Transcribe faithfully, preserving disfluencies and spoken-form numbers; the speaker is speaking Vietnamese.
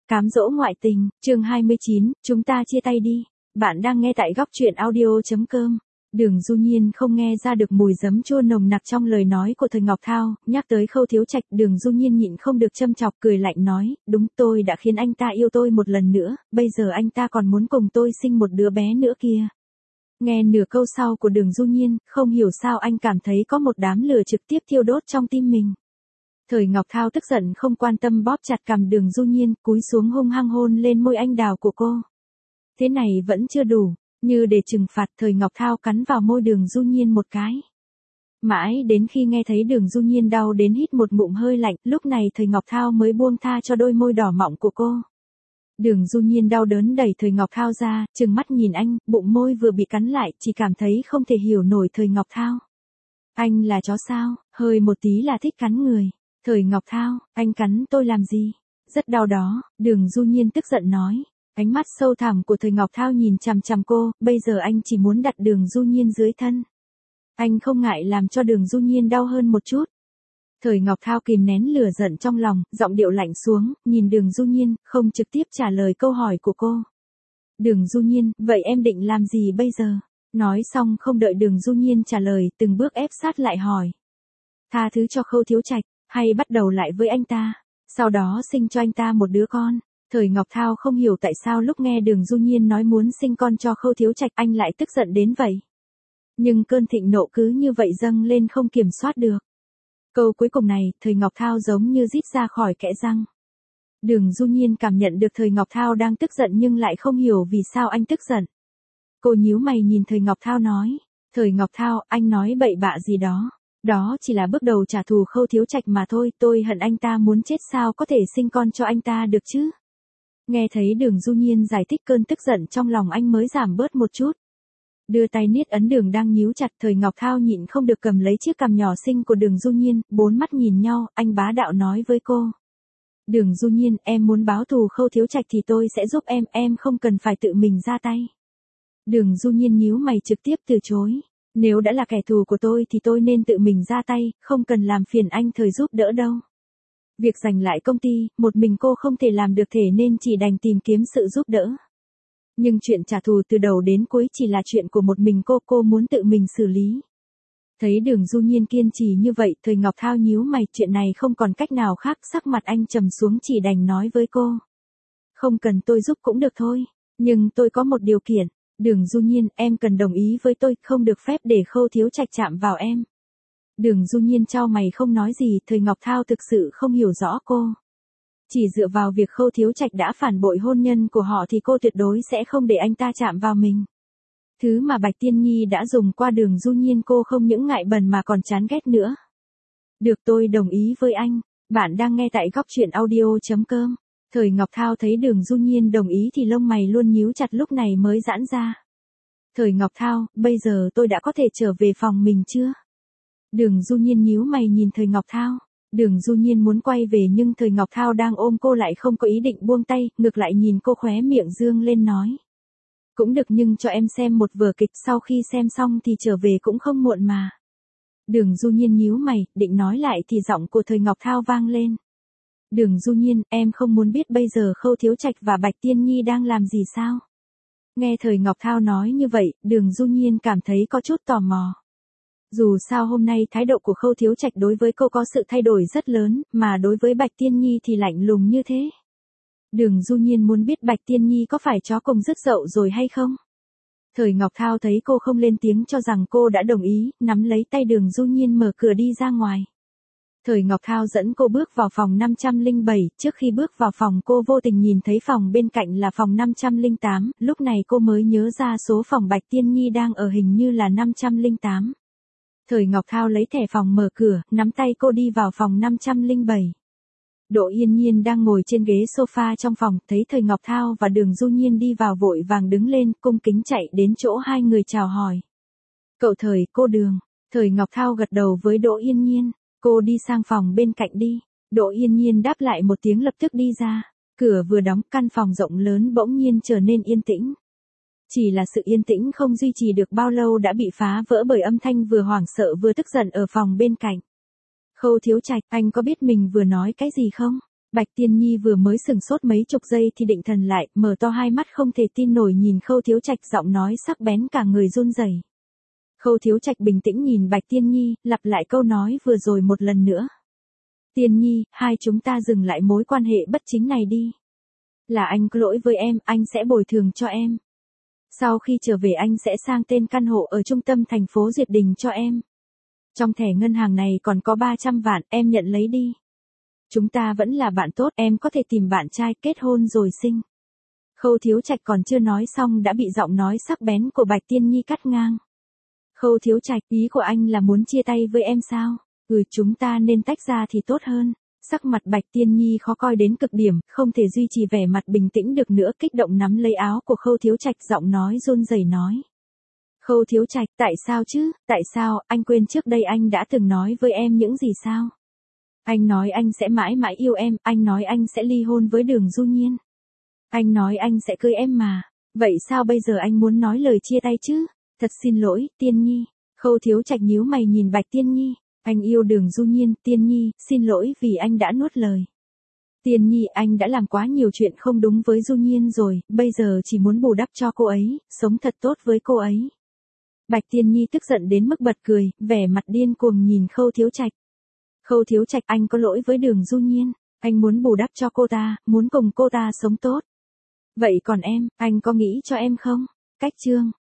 Cám dỗ ngoại tình, chương hai mươi chín, chúng ta chia tay đi. Bạn đang nghe tại góc truyện audio chấm com. Đường Du Nhiên không nghe ra được mùi giấm chua nồng nặc trong lời nói của Thời Ngọc Thao, nhắc tới Khâu Thiếu Trạch, Đường Du Nhiên nhịn không được châm chọc cười lạnh nói, đúng tôi đã khiến anh ta yêu tôi một lần nữa, bây giờ anh ta còn muốn cùng tôi sinh một đứa bé nữa kìa. Nghe nửa câu sau của Đường Du Nhiên, không hiểu sao anh cảm thấy có một đám lửa trực tiếp thiêu đốt trong tim mình. Thời Ngọc Thao tức giận không quan tâm bóp chặt cằm Đường Du Nhiên, cúi xuống hung hăng hôn lên môi anh đào của cô. Thế này vẫn chưa đủ, như để trừng phạt, Thời Ngọc Thao cắn vào môi Đường Du Nhiên một cái. Mãi đến khi nghe thấy Đường Du Nhiên đau đến hít một ngụm hơi lạnh, lúc này Thời Ngọc Thao mới buông tha cho đôi môi đỏ mọng của cô. Đường Du Nhiên đau đớn đẩy Thời Ngọc Thao ra, trừng mắt nhìn anh, bụng môi vừa bị cắn lại, chỉ cảm thấy không thể hiểu nổi Thời Ngọc Thao. Anh là chó sao, hơi một tí là thích cắn người. Thời Ngọc Thao, anh cắn tôi làm gì? Rất đau đó, Đường Du Nhiên tức giận nói. Ánh mắt sâu thẳm của Thời Ngọc Thao nhìn chằm chằm cô, bây giờ anh chỉ muốn đặt Đường Du Nhiên dưới thân. Anh không ngại làm cho Đường Du Nhiên đau hơn một chút. Thời Ngọc Thao kìm nén lửa giận trong lòng, giọng điệu lạnh xuống, nhìn Đường Du Nhiên, không trực tiếp trả lời câu hỏi của cô. Đường Du Nhiên, vậy em định làm gì bây giờ? Nói xong không đợi Đường Du Nhiên trả lời, từng bước ép sát lại hỏi. Tha thứ cho Khâu Thiếu Trạch, hay bắt đầu lại với anh ta, sau đó sinh cho anh ta một đứa con. Thời Ngọc Thao không hiểu tại sao lúc nghe Đường Du Nhiên nói muốn sinh con cho Khâu Thiếu Trạch anh lại tức giận đến vậy. Nhưng cơn thịnh nộ cứ như vậy dâng lên không kiểm soát được. Câu cuối cùng này, Thời Ngọc Thao giống như rít ra khỏi kẽ răng. Đường Du Nhiên cảm nhận được Thời Ngọc Thao đang tức giận nhưng lại không hiểu vì sao anh tức giận. Cô nhíu mày nhìn Thời Ngọc Thao nói, Thời Ngọc Thao, anh nói bậy bạ gì đó. Đó chỉ là bước đầu trả thù Khâu Thiếu Trạch mà thôi, tôi hận anh ta muốn chết sao có thể sinh con cho anh ta được chứ. Nghe thấy Đường Du Nhiên giải thích cơn tức giận trong lòng anh mới giảm bớt một chút. Đưa tay niết ấn đường đang nhíu chặt, Thời Ngọc Thao nhịn không được cầm lấy chiếc cằm nhỏ xinh của Đường Du Nhiên, bốn mắt nhìn nhau, anh bá đạo nói với cô. Đường Du Nhiên, em muốn báo thù Khâu Thiếu Trạch thì tôi sẽ giúp em, em không cần phải tự mình ra tay. Đường Du Nhiên nhíu mày trực tiếp từ chối. Nếu đã là kẻ thù của tôi thì tôi nên tự mình ra tay, không cần làm phiền anh Thời giúp đỡ đâu. Việc giành lại công ty, một mình cô không thể làm được thể nên chỉ đành tìm kiếm sự giúp đỡ. Nhưng chuyện trả thù từ đầu đến cuối chỉ là chuyện của một mình cô, cô muốn tự mình xử lý. Thấy Đường Du Nhiên kiên trì như vậy, Thời Ngọc Thao nhíu mày, chuyện này không còn cách nào khác, sắc mặt anh trầm xuống chỉ đành nói với cô. Không cần tôi giúp cũng được thôi, nhưng tôi có một điều kiện. Đường Du Nhiên, em cần đồng ý với tôi, không được phép để Khâu Thiếu Trạch chạm vào em. Đường Du Nhiên chau mày không nói gì, Thời Ngọc Thao thực sự không hiểu rõ cô. Chỉ dựa vào việc Khâu Thiếu Trạch đã phản bội hôn nhân của họ thì cô tuyệt đối sẽ không để anh ta chạm vào mình. Thứ mà Bạch Tiên Nhi đã dùng qua Đường Du Nhiên cô không những ngại bẩn mà còn chán ghét nữa. Được, tôi đồng ý với anh. Bạn đang nghe tại góc truyện audio chấm com. Thời Ngọc Thao thấy Đường Du Nhiên đồng ý thì lông mày luôn nhíu chặt, lúc này mới giãn ra. Thời Ngọc Thao, bây giờ tôi đã có thể trở về phòng mình chưa? Đường Du Nhiên nhíu mày nhìn Thời Ngọc Thao. Đường Du Nhiên muốn quay về nhưng Thời Ngọc Thao đang ôm cô lại không có ý định buông tay, ngược lại nhìn cô khóe miệng dương lên nói. Cũng được, nhưng cho em xem một vở kịch, sau khi xem xong thì trở về cũng không muộn mà. Đường Du Nhiên nhíu mày, định nói lại thì giọng của Thời Ngọc Thao vang lên. Đường Du Nhiên, em không muốn biết bây giờ Khâu Thiếu Trạch và Bạch Tiên Nhi đang làm gì sao? Nghe Thời Ngọc Thao nói như vậy, Đường Du Nhiên cảm thấy có chút tò mò. Dù sao hôm nay thái độ của Khâu Thiếu Trạch đối với cô có sự thay đổi rất lớn, mà đối với Bạch Tiên Nhi thì lạnh lùng như thế. Đường Du Nhiên muốn biết Bạch Tiên Nhi có phải chó cùng rứt dậu rồi hay không? Thời Ngọc Thao thấy cô không lên tiếng cho rằng cô đã đồng ý, nắm lấy tay Đường Du Nhiên mở cửa đi ra ngoài. Thời Ngọc Thao dẫn cô bước vào phòng năm trăm lẻ bảy, trước khi bước vào phòng cô vô tình nhìn thấy phòng bên cạnh là phòng năm trăm lẻ tám, lúc này cô mới nhớ ra số phòng Bạch Tiên Nhi đang ở hình như là năm trăm lẻ tám. Thời Ngọc Thao lấy thẻ phòng mở cửa, nắm tay cô đi vào phòng năm trăm lẻ bảy. Đỗ Yên Nhiên đang ngồi trên ghế sofa trong phòng, thấy Thời Ngọc Thao và Đường Du Nhiên đi vào vội vàng đứng lên, cung kính chạy đến chỗ hai người chào hỏi. Cậu Thời, cô Đường. Thời Ngọc Thao gật đầu với Đỗ Yên Nhiên. Cô đi sang phòng bên cạnh đi. Đỗ Yên Nhiên đáp lại một tiếng lập tức đi ra. Cửa vừa đóng, căn phòng rộng lớn bỗng nhiên trở nên yên tĩnh. Chỉ là sự yên tĩnh không duy trì được bao lâu đã bị phá vỡ bởi âm thanh vừa hoảng sợ vừa tức giận ở phòng bên cạnh. Khâu Thiếu Trạch, anh có biết mình vừa nói cái gì không? Bạch Tiên Nhi vừa mới sừng sốt mấy chục giây thì định thần lại, mở to hai mắt không thể tin nổi nhìn Khâu Thiếu Trạch, giọng nói sắc bén cả người run rẩy. Khâu Thiếu Trạch bình tĩnh nhìn Bạch Tiên Nhi, lặp lại câu nói vừa rồi một lần nữa. Tiên Nhi, hai chúng ta dừng lại mối quan hệ bất chính này đi. Là anh có lỗi với em, anh sẽ bồi thường cho em. Sau khi trở về anh sẽ sang tên căn hộ ở trung tâm thành phố Duyệt Đình cho em. Trong thẻ ngân hàng này còn có ba trăm vạn, em nhận lấy đi. Chúng ta vẫn là bạn tốt, em có thể tìm bạn trai, kết hôn rồi sinh. Khâu Thiếu Trạch còn chưa nói xong đã bị giọng nói sắc bén của Bạch Tiên Nhi cắt ngang. Khâu Thiếu Trạch, ý của anh là muốn chia tay với em sao? Ừ, chúng ta nên tách ra thì tốt hơn. Sắc mặt Bạch Tiên Nhi khó coi đến cực điểm, không thể duy trì vẻ mặt bình tĩnh được nữa, kích động nắm lấy áo của Khâu Thiếu Trạch, giọng nói run rẩy nói. Khâu Thiếu Trạch, tại sao chứ, tại sao, anh quên trước đây anh đã từng nói với em những gì sao? Anh nói anh sẽ mãi mãi yêu em, anh nói anh sẽ ly hôn với Đường Du Nhiên. Anh nói anh sẽ cưới em mà, vậy sao bây giờ anh muốn nói lời chia tay chứ? Thật xin lỗi, Tiên Nhi. Khâu Thiếu Trạch nhíu mày nhìn Bạch Tiên Nhi. Anh yêu Đường Du Nhiên, Tiên Nhi, xin lỗi vì anh đã nuốt lời. Tiên Nhi, anh đã làm quá nhiều chuyện không đúng với Du Nhiên rồi, bây giờ chỉ muốn bù đắp cho cô ấy, sống thật tốt với cô ấy. Bạch Tiên Nhi tức giận đến mức bật cười, vẻ mặt điên cuồng nhìn Khâu Thiếu Trạch. Khâu Thiếu Trạch, anh có lỗi với Đường Du Nhiên, anh muốn bù đắp cho cô ta, muốn cùng cô ta sống tốt. Vậy còn em, anh có nghĩ cho em không? Cách chương